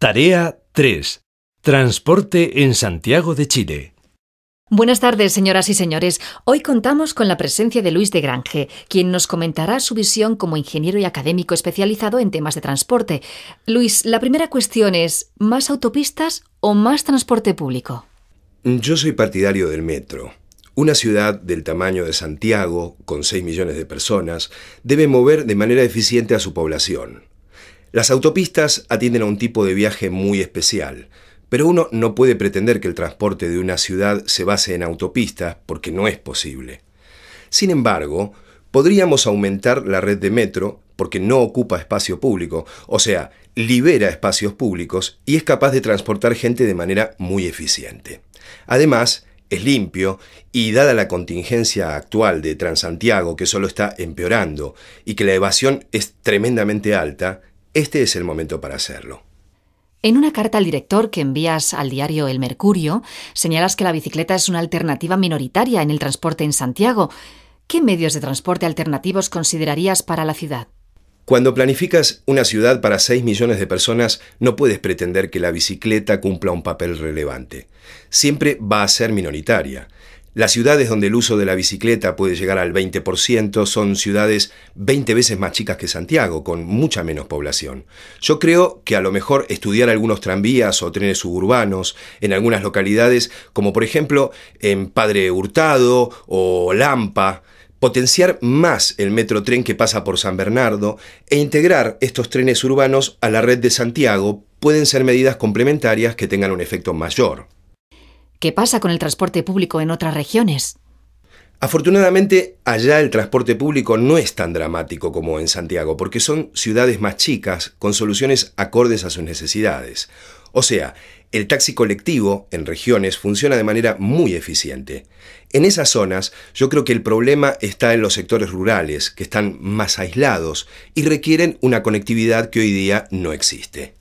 Tarea 3. Transporte en Santiago de Chile. Buenas tardes, señoras y señores. Hoy contamos con la presencia de Luis de Grange, quien nos comentará su visión como ingeniero y académico especializado en temas de transporte. Luis, la primera cuestión es, ¿más autopistas o más transporte público? Yo soy partidario del metro. Una ciudad del tamaño de Santiago, con 6 millones de personas, debe mover de manera eficiente a su población. Las autopistas atienden a un tipo de viaje muy especial, pero uno no puede pretender que el transporte de una ciudad se base en autopistas porque no es posible. Sin embargo, podríamos aumentar la red de metro porque no ocupa espacio público, o sea, libera espacios públicos y es capaz de transportar gente de manera muy eficiente. Además, es limpio y dada la contingencia actual de Transantiago, que solo está empeorando y que la evasión es tremendamente alta, este es el momento para hacerlo. En una carta al director que envías al diario El Mercurio, señalas que la bicicleta es una alternativa minoritaria en el transporte en Santiago. ¿Qué medios de transporte alternativos considerarías para la ciudad? Cuando planificas una ciudad para 6 millones de personas, no puedes pretender que la bicicleta cumpla un papel relevante. Siempre va a ser minoritaria. Las ciudades donde el uso de la bicicleta puede llegar al 20% son ciudades 20 veces más chicas que Santiago, con mucha menos población. Yo creo que a lo mejor estudiar algunos tranvías o trenes suburbanos en algunas localidades, como por ejemplo en Padre Hurtado o Lampa, potenciar más el metrotren que pasa por San Bernardo e integrar estos trenes urbanos a la red de Santiago pueden ser medidas complementarias que tengan un efecto mayor. ¿Qué pasa con el transporte público en otras regiones? Afortunadamente, allá el transporte público no es tan dramático como en Santiago, porque son ciudades más chicas, con soluciones acordes a sus necesidades. O sea, el taxi colectivo en regiones funciona de manera muy eficiente. En esas zonas, yo creo que el problema está en los sectores rurales, que están más aislados y requieren una conectividad que hoy día no existe.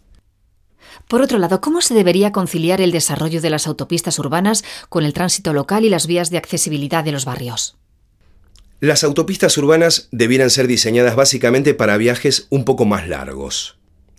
Por otro lado, ¿cómo se debería conciliar el desarrollo de las autopistas urbanas con el tránsito local y las vías de accesibilidad de los barrios? Las autopistas urbanas debieran ser diseñadas básicamente para viajes un poco más largos.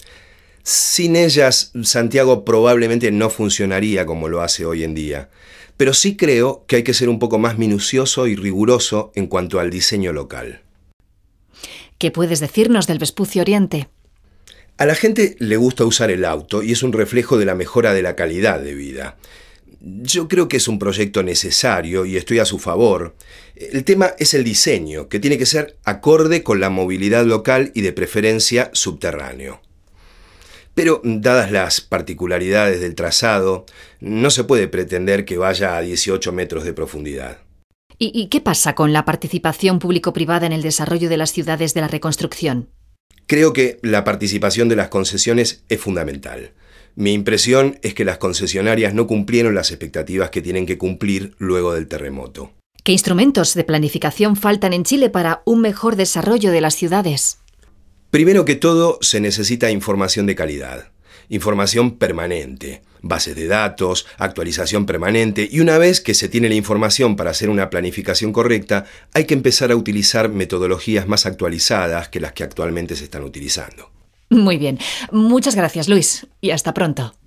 Sin ellas, Santiago probablemente no funcionaría como lo hace hoy en día, pero sí creo que hay que ser un poco más minucioso y riguroso en cuanto al diseño local. ¿Qué puedes decirnos del Vespucio Oriente? A la gente le gusta usar el auto y es un reflejo de la mejora de la calidad de vida. Yo creo que es un proyecto necesario y estoy a su favor. El tema es el diseño, que tiene que ser acorde con la movilidad local y de preferencia subterráneo. Pero, dadas las particularidades del trazado, no se puede pretender que vaya a 18 metros de profundidad. ¿Y qué pasa con la participación público-privada en el desarrollo de las ciudades de la reconstrucción? Creo que la participación de las concesiones es fundamental. Mi impresión es que las concesionarias no cumplieron las expectativas que tienen que cumplir luego del terremoto. ¿Qué instrumentos de planificación faltan en Chile para un mejor desarrollo de las ciudades? Primero que todo, se necesita información de calidad, información permanente, bases de datos, actualización permanente, y una vez que se tiene la información para hacer una planificación correcta, hay que empezar a utilizar metodologías más actualizadas que las que actualmente se están utilizando. Muy bien. Muchas gracias, Luis, y hasta pronto.